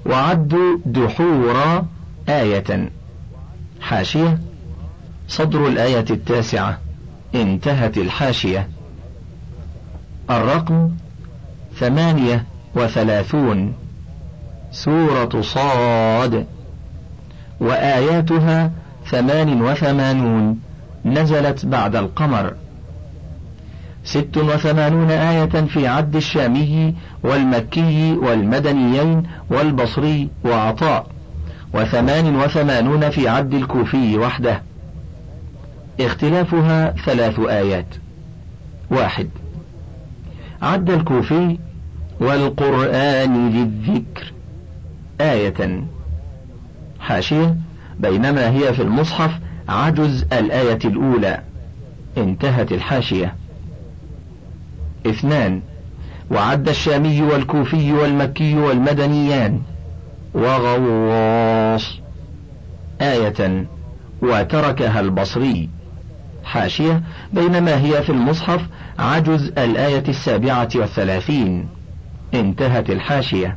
وعدوا دحورا آية. حاشية: صدر الآية 9 انتهت الحاشية. الرقم 38 سورة صاد، وآياتها 88 نزلت بعد القمر. 86 آية في عد الشامي والمكي والمدنيين والبصري وعطاء، 88 في عد الكوفي وحده. اختلافها 3 آيات. 1. عد الكوفي: والقرآن للذكر آية. حاشية: بينما هي في المصحف عجز الآية الأولى، انتهت الحاشية. 2. وعد الشامي والكوفي والمكي والمدنيان وغواص آية، وتركها البصري. حاشية: بينما هي في المصحف عجز الآية 37، انتهت الحاشية.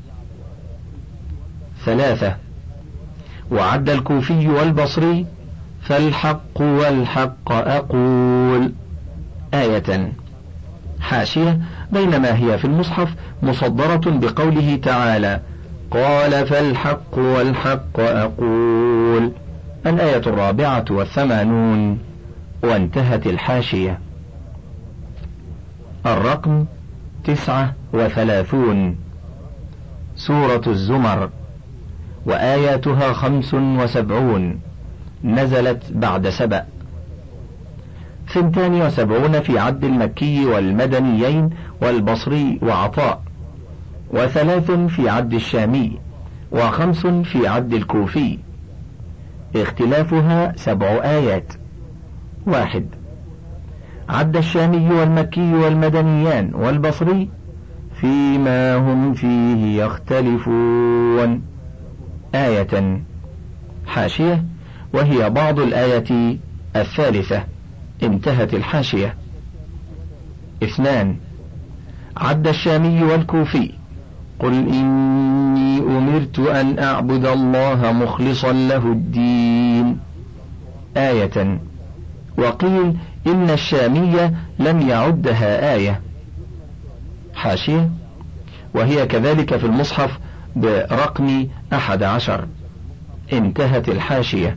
3. وعد الكوفي والبصري: فالحق والحق أقول آية. حاشية: بينما هي في المصحف مصدرة بقوله تعالى: قال فالحق والحق أقول، الآية 84، وانتهت الحاشية. الرقم 39 سورة الزمر، وآياتها 75 نزلت بعد سبأ. 72 في عد المكي والمدنيين والبصري وعطاء، 3 في عد الشامي، 5 في عد الكوفي. اختلافها 7 آيات. 1. عد الشامي والمكي والمدنيان والبصري فيما هم فيه يختلفون آية. حاشية: وهي بعض الآية 3، انتهت الحاشية. 2. عد الشامي والكوفي: قل إني أمرت أن أعبد الله مخلصا له الدين آية. وقيل إن الشامي لم يعدها آية. حاشية: وهي كذلك في المصحف برقم 11، انتهت الحاشية.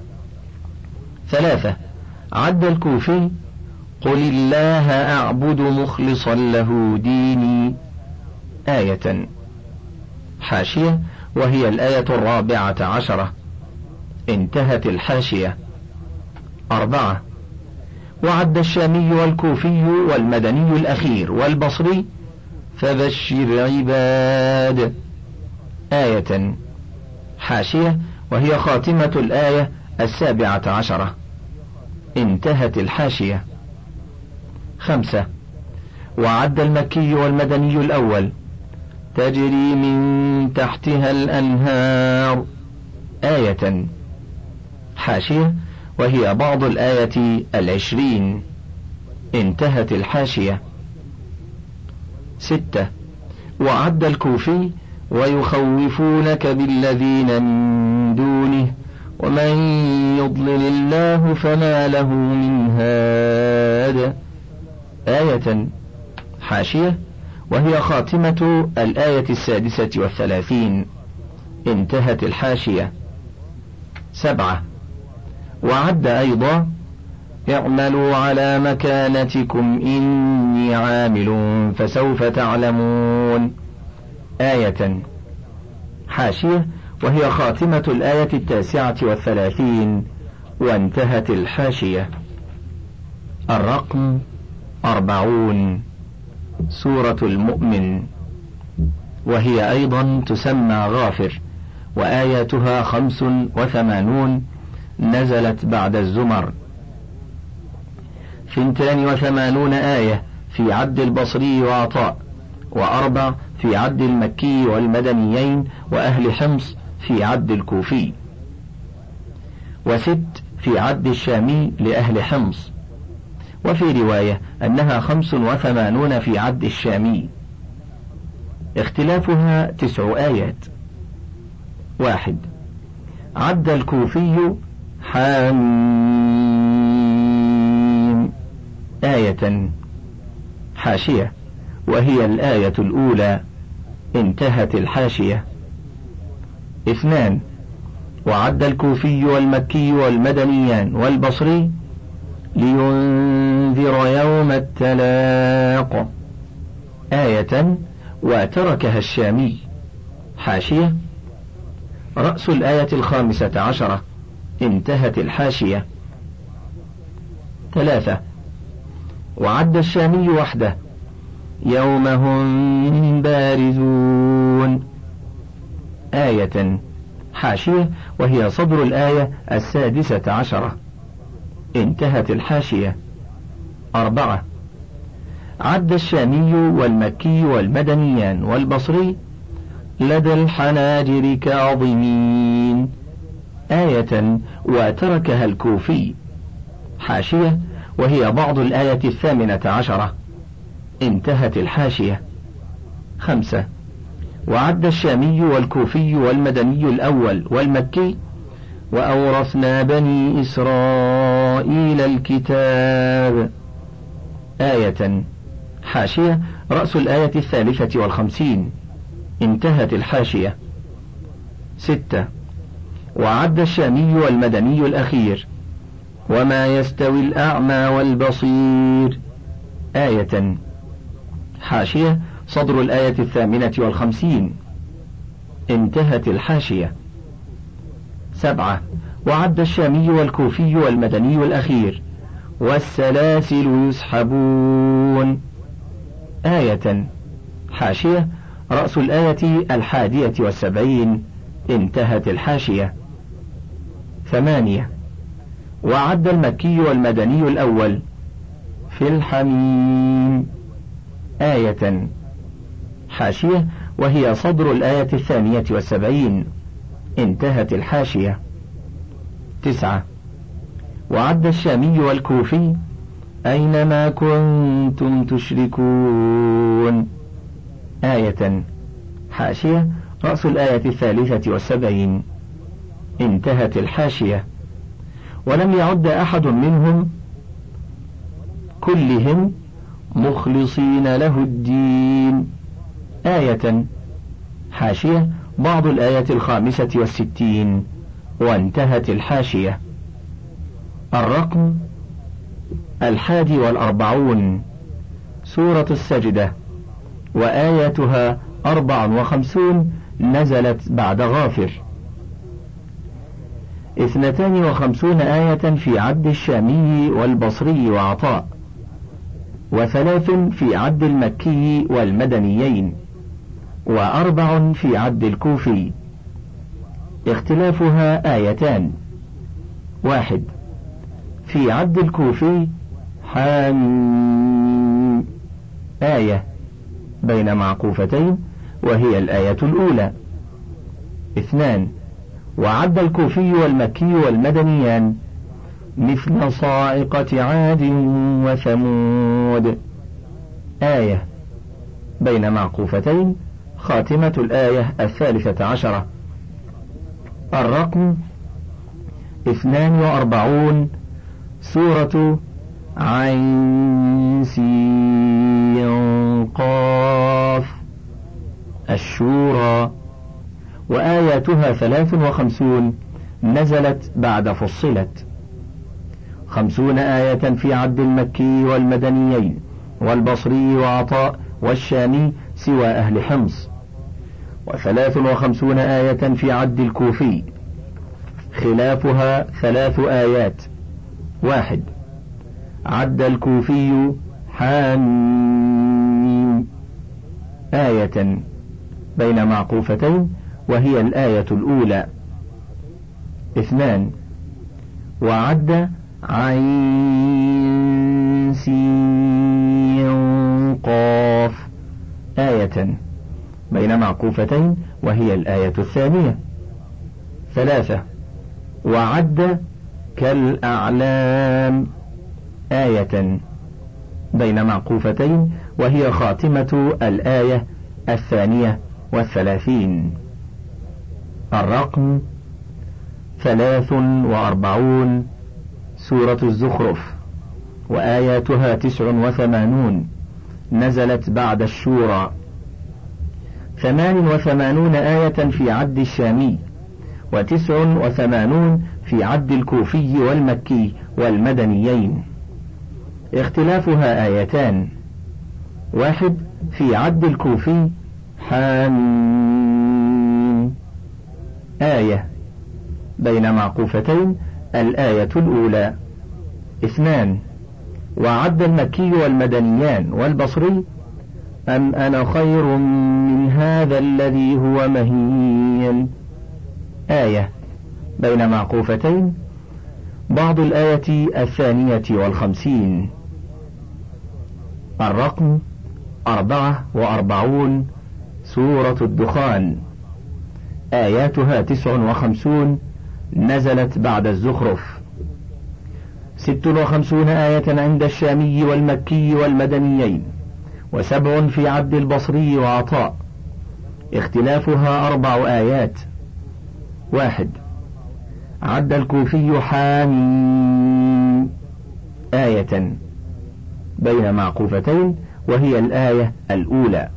3. عد الكوفي: قل الله أعبد مخلصا له ديني آية. حاشية: وهي الآية 14، انتهت الحاشية. 4. وعد الشامي والكوفي والمدني الأخير والبصري فبشر عباد آية. حاشية: وهي خاتمة الآية 17، انتهت الحاشية. 5. وعد المكي والمدني الأول تجري من تحتها الأنهار آية. حاشية: وهي بعض الآية 20، انتهت الحاشية. 6. وعد الكوفي ويخوفونك بالذين من دونه ومن يضلل الله فما له من هاد آية. حاشية: وهي خاتمة الآية 36، انتهت الحاشية. 7. وعد أيضا اعملوا على مكانتكم إني عامل فسوف تعلمون آية. حاشية: وهي خاتمة الآية 39، وانتهت الحاشية. الرقم 40 سورة المؤمن، وهي أيضا تسمى غافر، وآياتها 85 نزلت بعد الزمر. 82 آية في عد البصري وعطاء، 4 في عد المكي والمدنيين وأهل حمص في عد الكوفي، 6 في عد الشامي لأهل حمص، وفي رواية أنها 85 في عد الشامي. اختلافها 9 آيات. 1. عد الكوفي حاميم آية. حاشية: وهي الآية الأولى، انتهت الحاشية. 2. وعد الكوفي والمكي والمدنيان والبصري لينذر يوم التلاق آية، وتركها الشامي. حاشية: رأس الآية 15، انتهت الحاشية. 3. وعد الشامي وحده يوم هم بارزون آية. حاشية: وهي صدر الآية 16، انتهت الحاشية. 4. عد الشامي والمكي والمدنيان والبصري لدى الحناجر كاظمين آية، وتركها الكوفي. حاشية: وهي بعض الآية 18، انتهت الحاشية. 5. وعد الشامي والكوفي والمدني الأول والمكي وأورثنا بني إسرائيل الكتاب آية. حاشية: رأس الآية 53، انتهت الحاشية. 6. وعد الشامي والمدني الأخير وما يستوي الأعمى والبصير آية. حاشية: صدر الآية 58، انتهت الحاشية. 7. وعد الشامي والكوفي والمدني الأخير والسلاسل يسحبون آية. حاشية: رأس الآية 71، انتهت الحاشية. 8. وعد المكي والمدني الأول في الحميم آية. حاشية: وهي صدر الآية 72، انتهت الحاشية. 9. وعد الشامي والكوفي أينما كنتم تشركون آية. حاشية: رأس الآية 73، انتهت الحاشية. ولم يعد أحد منهم كلهم مخلصين له الدين آية. حاشية: بعض الآية 65، وانتهت الحاشية. الرقم 41، سورة السجدة، وآياتها 54، نزلت بعد غافر. 52 آية في عد الشامي والبصري وعطاء، و3 في عد المكي والمدنيين، و4 في عد الكوفي. اختلافها آيتان: 1. في عد الكوفي حاميم آية بين معقوفتين، وهي الآية الأولى. 2. وعد الكوفي والمكي والمدنيان مثل صاعقة عاد وثمود آية بين معقوفتين، خاتمة الآية 13. الرقم 42، سورة عين سين قاف الشورى، وآياتها 53، نزلت بعد فصلت. 50 آية في عد المكي والمدنيين والبصري وعطاء والشامي سوى أهل حمص، و53 آية في عد الكوفي، خلافها 3 آيات: 1. عد الكوفي حاميم آية بين معقوفتين، وهي الآية الأولى. 2. وعد عين سين قاف آية بين معقوفتين، وهي الآية الثانية. 3. وعد كالأعلام آية بين معقوفتين، وهي خاتمة الآية 32. الرقم 43 سورة الزخرف، وآياتها 89، نزلت بعد الشورى. 88 آية في عد الشامي، 89 في عد الكوفي والمكي والمدنيين. اختلافها آيتان: 1 في عد الكوفي حامين آية بين معقوفتين الآية الأولى. 2 وعد المكي والمدنيان والبصري أم أنا خير من هذا الذي هو مهين آية بين معقوفتين، بعض الآية 52. الرقم 44 سورة الدخان، آياتها 59، نزلت بعد الزخرف. 56 آية عند الشامي والمكي والمدنيين، و7 في عبد البصري وعطاء. اختلافها 4 آيات: 1 عد الكوفي حامين آية بين معقوفتين وهي الآية الأولى.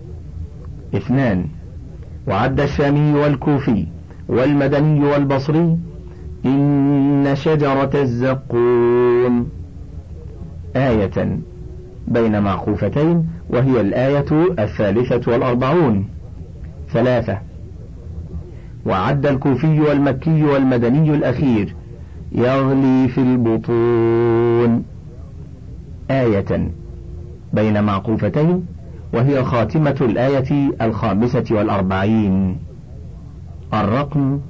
2 وعد الشامي والكوفي والمدني والبصري إن شجرة الزقوم آية بين معقوفتين وهي الآية 43. 3 وعد الكوفي والمكي والمدني الأخير يغلي في البطون آية بين معقوفتين وهي خاتمة الآية 45. الرقم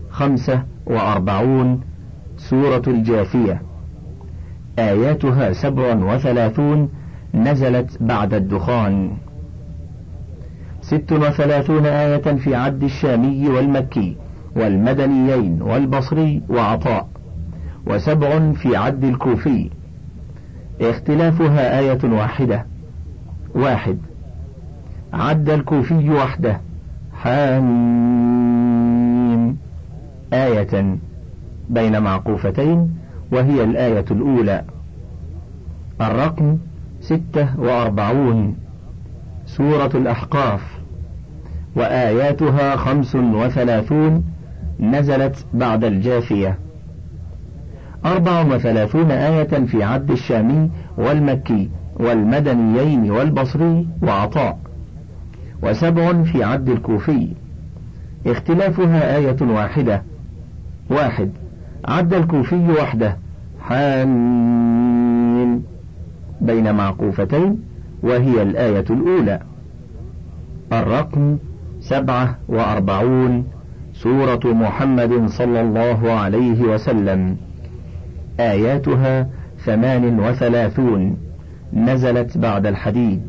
45 سورة الجاثية، آياتها 37، نزلت بعد الدخان. 36 آية في عد الشامي والمكي والمدنيين والبصري وعطاء، و7 في عد الكوفي. اختلافها آية واحدة: 1 عد الكوفي وحده حاميم آية بين معقوفتين وهي الآية الأولى. الرقم 46 سورة الأحقاف، وآياتها 35، نزلت بعد الجاثية. 34 آية في عد الشامي والمكي والمدنيين والبصري وعطاء، و7 في عد الكوفي. اختلافها آية واحدة: 1 عد الكوفي وحده حامين بين معقوفتين وهي الآية الأولى. الرقم 47 سورة محمد صلى الله عليه وسلم، آياتها 38، نزلت بعد الحديد.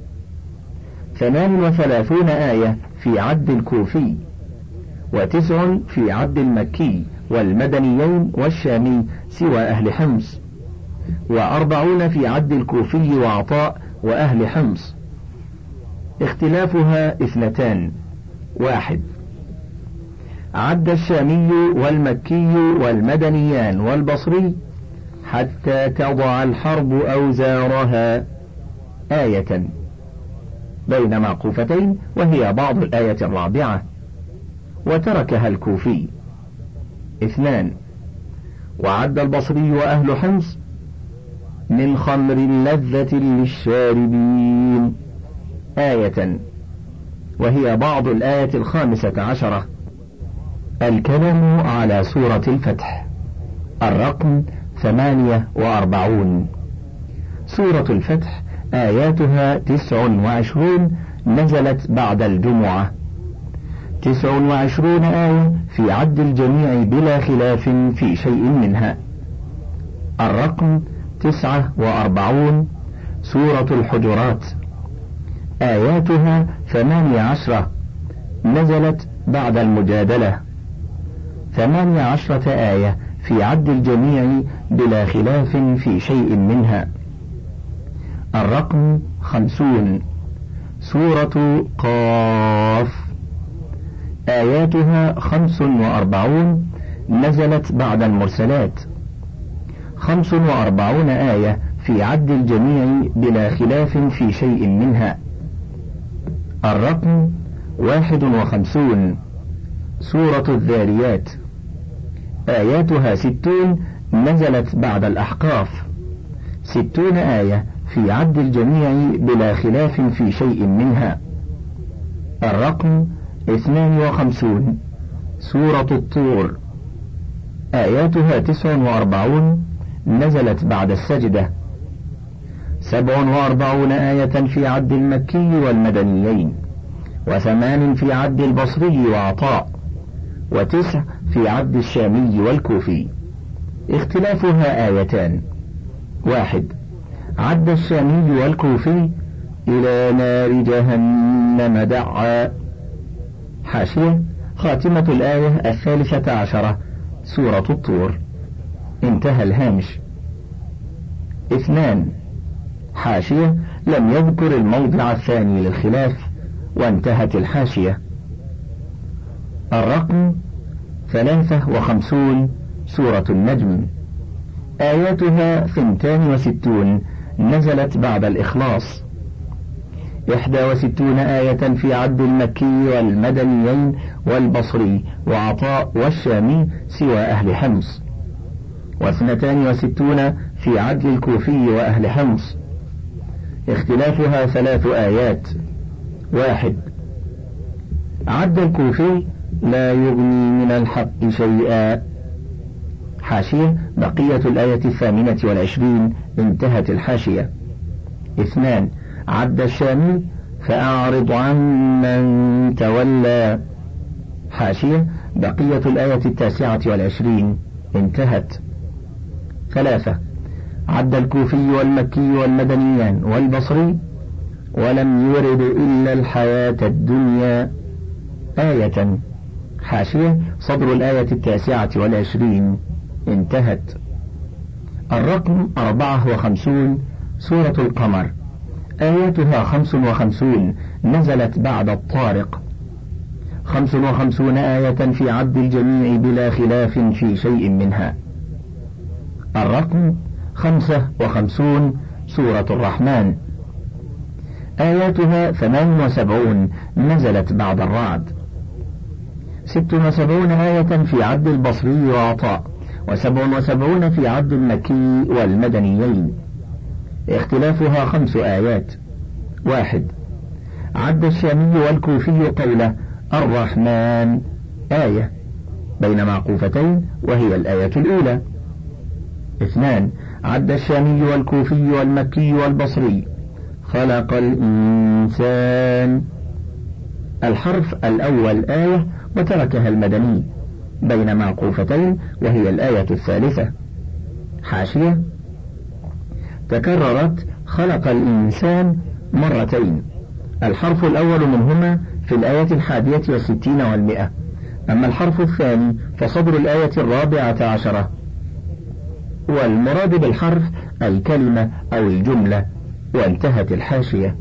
38 آية في عد الكوفي، و9 في عد المكي والمدنيين والشامي سوى أهل حمص، و40 في عد الكوفي وعطاء وأهل حمص. اختلافها 2: 1 عد الشامي والمكي والمدنيان والبصري حتى تضع الحرب أوزارها آية بين معقوفتين وهي بعض الآية 4، وتركها الكوفي. 2 وعد البصري وأهل حمص من خمر لذة للشاربين آية وهي بعض الآية 15. الكلام على سورة الفتح. الرقم 48 سورة الفتح، آياتها 29، نزلت بعد الجمعة. 29 آية في عد الجميع بلا خلاف في شيء منها. الرقم 49 سورة الحجرات، آياتها 18، نزلت بعد المجادلة. 18 آية في عد الجميع بلا خلاف في شيء منها. الرقم 50 سورة قاف، آياتها 45 نزلت بعد المرسلات. 45 آية في عد الجميع بلا خلاف في شيء منها. الرقم 51 سورة الذاريات، آياتها 60 نزلت بعد الأحقاف. 60 آية في عد الجميع بلا خلاف في شيء منها. الرقم 52 سورة الطور، آياتها 49 نزلت بعد السجدة. 47 آية في عد المكي والمدنيين، 8 في عد البصري وعطاء، 9 في عد الشامي والكوفي. اختلافها آيتان: 1 عد الشامي والكوفي إلى نار جهنم دعا. حاشية: خاتمة الآية 13 سورة الطور. انتهى الهامش. 2 حاشية: لم يذكر الموضع الثاني للخلاف، وانتهت الحاشية. الرقم 53 سورة النجم، آياتها 62 نزلت بعد الإخلاص. 61 آية في عد المكي والمدنيين والبصري وعطاء والشامي سوى أهل حمص. 62 في عد الكوفي وأهل حمص. اختلافها 3 آيات: 1 عد الكوفي لا يغني من الحق شيئا. حاشية: بقية الآية 28 انتهت الحاشية. 2 عد الشامي فأعرض عن من تولى. حاشية: بقية الآية 29 انتهت. 3 عد الكوفي والمكي والمدنيان والبصري ولم يرد إلا الحياة الدنيا آية. حاشية: صدر الآية 29 انتهت. الرقم 54 سورة القمر، آياتها 55 نزلت بعد الطارق. 55 آية في عد الجميع بلا خلاف في شيء منها. الرقم 55 سورة الرحمن، آياتها 78 نزلت بعد الرعد. 76 آية في عد البصري وعطاء، 77 في عد المكي والمدنيين. اختلافها 5 آيات: 1 عد الشامي والكوفي قوله الرحمن آية بين معقوفتين وهي الآية الأولى. 2 عد الشامي والكوفي والمكي والبصري خلق الإنسان. الحرف الأول آية وتركها المدني بين معقوفتين وهي الآية الثالثة. حاشية: تكررت خلق الإنسان مرتين، الحرف الأول منهما في الآية 61 و100، أما الحرف الثاني فصدر الآية 14، والمراد بالحرف الكلمة أو الجملة، وانتهت الحاشية.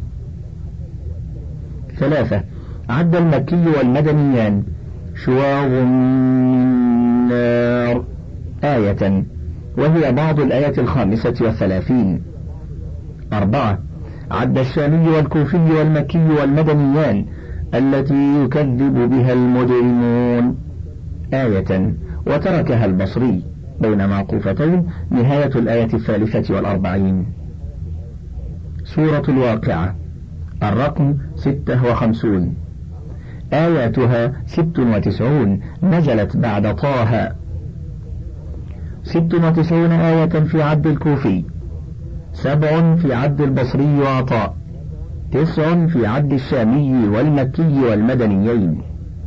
3 عد المكي والمدنيان شواظ من نار آية وهي بعض الآية 35. 4 عد الشامي والكوفي والمكي والمدنيان التي يكذب بها المجرمون آية وتركها البصري بين معقوفتين نهاية الآية 43. سورة الواقعة، الرقم 56، آياتها 96 نزلت بعد طه. 96 آية في عد الكوفي، 7 في عد البصري وعطاء، 9 في عد الشامي والمكي والمدنيين.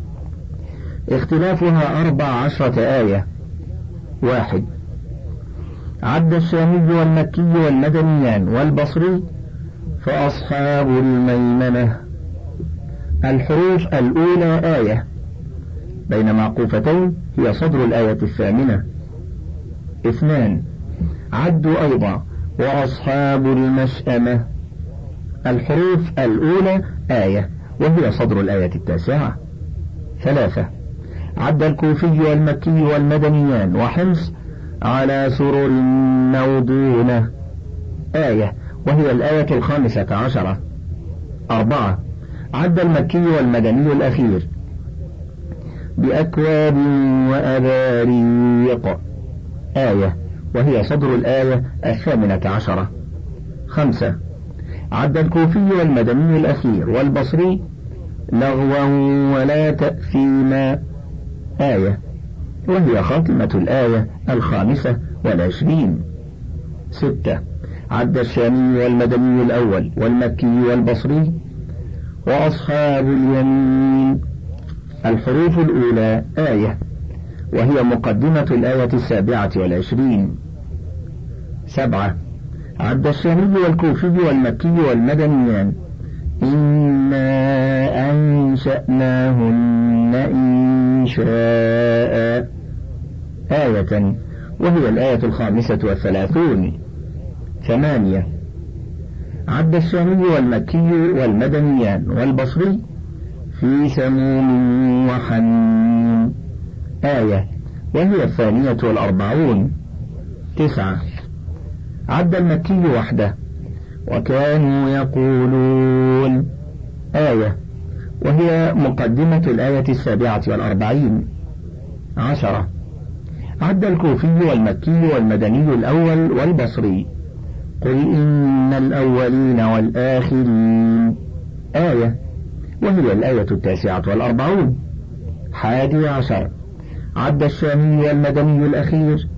اختلافها 14 آية: 1 عد الشامي والمكي والمدنيان والبصري فأصحاب الميمنة. الحروف الأولى آية بين معقوفتين هي صدر الآية 8. 2 عدوا أيضا وأصحاب المشأمة. الحروف الأولى آية وهي صدر الآية 9. 3. عد الكوفي والمكي والمدنيان وحمص على سرر موضونة آية، وهي الآية 15. 4. عد المكي والمدني الأخير بأكواب وأباريق آية، وهي صدر الآية 18. 5. عد الكوفي والمدني الأخير والبصري لغوا ولا تأثيما آية، وهي خاتمة الآية 25. 6. عد الشامي والمدني الأول والمكي والبصري وأصحاب اليمين الحروف الأولى آية، وهي مقدمة الآية 27. 7. عد الشامي والكوفي والمكي والمدنيان إنا أنشأناهن إنشاء آية، وهي الآية 35. 8. عد الشامي والمكي والمدنيان والبصري في سموم وحميم آية، وهي 42. 9. عد المكي وحده وكانوا يقولون آية، وهي مقدمة الآية 47. 10. عد الكوفي والمكي والمدني الأول والبصري قل إن الأولين والآخرين آية، وهي الآية 49. 11. عد الشامي والمدني الأخير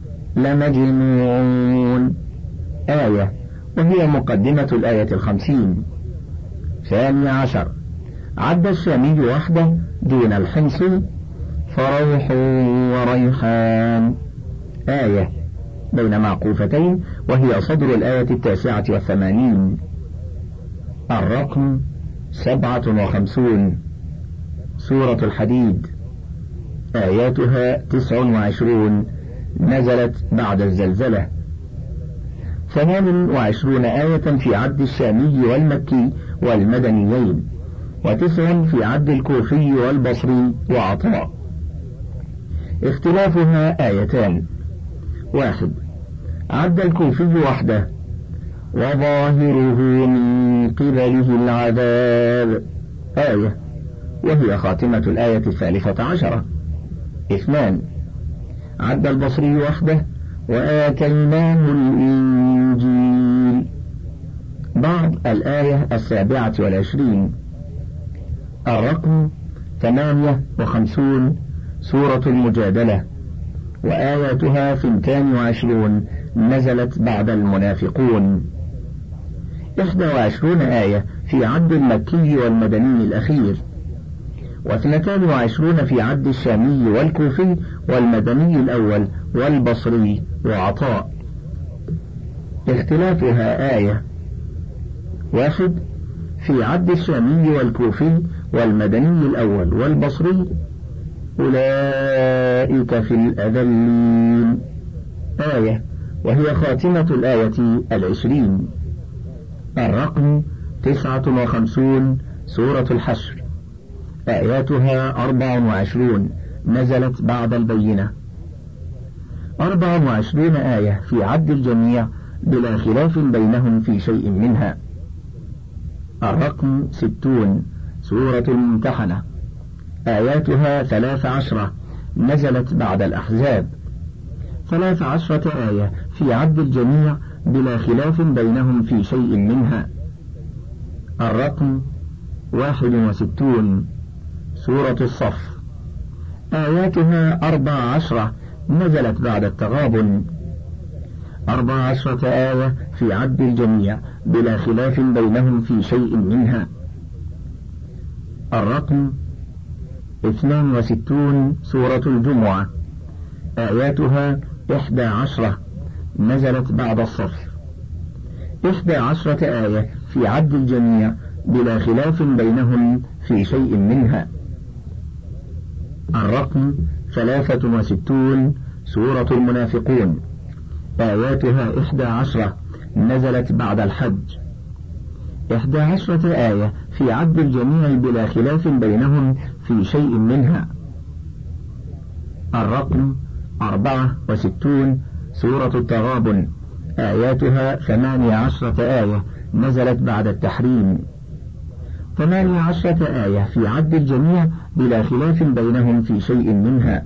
لمجموعون آية، وهي مقدمة الآية 50. 12. عد الشامي وحده دون الحمص فروح وريحان آية، بين معقوفتين، وهي صدر الآية 89. الرقم 57. سورة الحديد آياتها 29، نزلت بعد الزلزلة. 28 آية في عد الشامي والمكي والمدنيين، و9 في عد الكوفي والبصري وعطاء. اختلافها آيتان. 1. عد الكوفي وحده وظاهره من قبله العذاب آية، وهي خاتمة الآية 13. 2. عد البصري وحده وآتيناه الإنجيل بعد الآية 27. الرقم 58. سورة المجادلة وآياتها 22، نزلت بعد المنافقون. 21 آية في عد المكي والمدني الأخير، و22 في عد الشامي والكوفي والمدني الأول والبصري وعطاء. اختلافها آية. 1. في عد الشامي والكوفي والمدني الأول والبصري أولئك في الأذلين آية، وهي خاتمة الآية 20. الرقم 59. سورة الحشر آياتها 24، نزلت بعد البينة. 24 آية في عد الجميع بلا خلاف بينهم في شيء منها. الرقم 60. سورة الممتحنة آياتها 13، نزلت بعد الأحزاب. 13 آية في عد الجميع بلا خلاف بينهم في شيء منها. الرقم 61. سورة الصف آياتها 14، نزلت بعد التغابن. 14 آية في عد الجميع بلا خلاف بينهم في شيء منها. الرقم 62. سورة الجمعة آياتها 11، نزلت بعد الصف. 11 آية في عد الجميع بلا خلاف بينهم في شيء منها. الرقم 63. سورة المنافقون آياتها 11، نزلت بعد الحج. 11 آية في عد الجميع بلا خلاف بينهم في شيء منها. الرقم 64 سورة التغابن، آياتها 18 آية، نزلت بعد التحريم. 18 آية في عد الجميع بلا خلاف بينهم في شيء منها.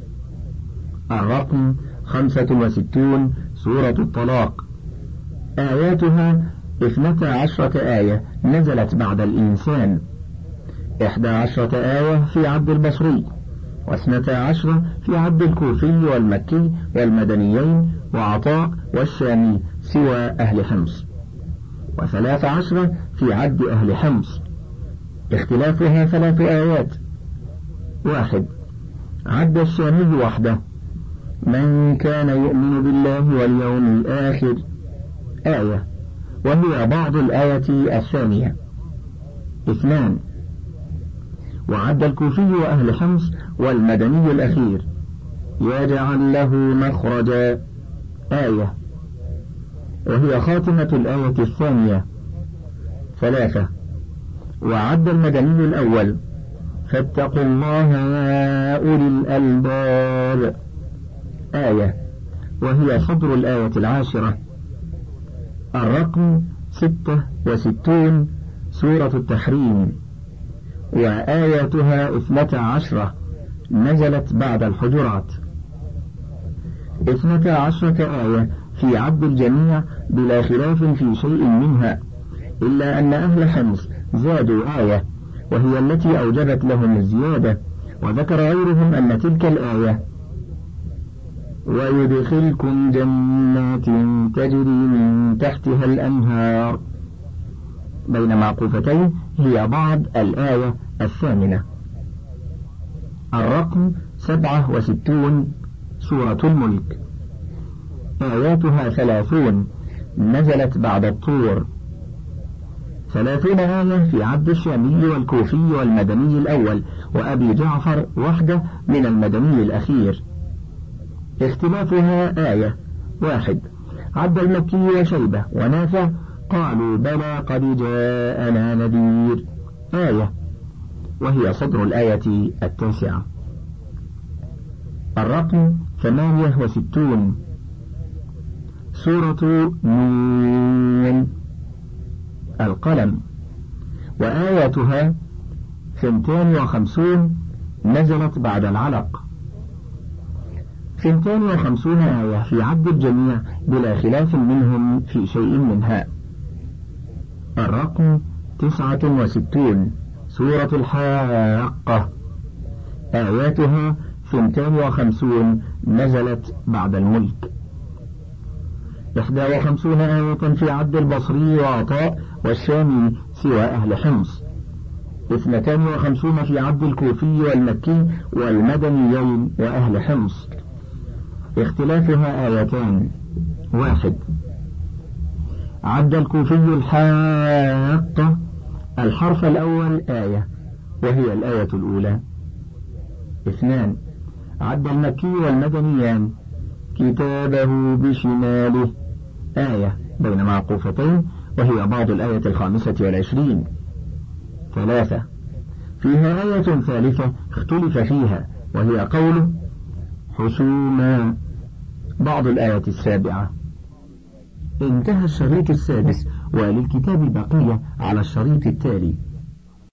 الرقم 65 سورة الطلاق، آياتها 12 آية، نزلت بعد الإنسان. 11 آية في عد البصري، و12 في عد الكوفي والمكي والمدنيين وعطاء والشامي سوى أهل حمص، و13 في عد أهل حمص. اختلافها 3 آيات. 1. عد الشامي وحده، من كان يؤمن بالله واليوم الآخر، آية، وهي بعض الآية الثانية. 2. وعد الكوفي وأهل حمص والمدني الأخير، يجعل له مخرجا، آية، وهي خاتمة الآية الثانية. 3. وعد المدني الأول، فاتقوا الله يا أولي الألباب، آية، وهي صدر الآية العاشرة. الرقم 66 سورة التحريم، وآياتها 12، نزلت بعد الحجرات. 12 آية في عد الجميع بلا خلاف في شيء منها، إلا أن أهل حمص زادوا آية، وهي التي أوجبت لهم الزيادة. وذكر غيرهم أن تلك الآية ويدخلكم جنات تجري من تحتها الأنهار بين معقوفتين هي بعض الآية الثامنة. الرقم 67 سورة الملك، آياتها 30، نزلت بعد الطور. 30 آية في عبد الشامي والكوفي والمدني الأول وأبي جعفر وحده من المدني الأخير. اختلافها آية. 1. عبد المكي وشيبة ونافع قالوا بلى قد جاءنا نذير، آية، وهي صدر الآية 9. الرقم 68 سورة نون، القلم، وآياتها 52، نزلت بعد العلق. 52 آية في عد الجميع بلا خلاف منهم في شيء منها. الرقم 69 سورة الحاقة، آياتها 52، نزلت بعد الملك. 51 آية في عد البصري وعطاء والشامي سوى أهل حمص. 52 في عد الكوفي والمكي والمدنيين وأهل حمص. اختلافها آيتان. 1. عد الكوفي الحاقة، الحرف الأول آية، وهي الآية الأولى. 2. عد المكي والمدنيان كتابه بشماله، آية بين معقوفتين، وهي بعض الآية 25. 3. فيها آية ثالثة اختلف فيها، وهي قوله حسوما، بعض الآية 7. انتهى الشريط 6، وللكتاب بقية على الشريط التالي.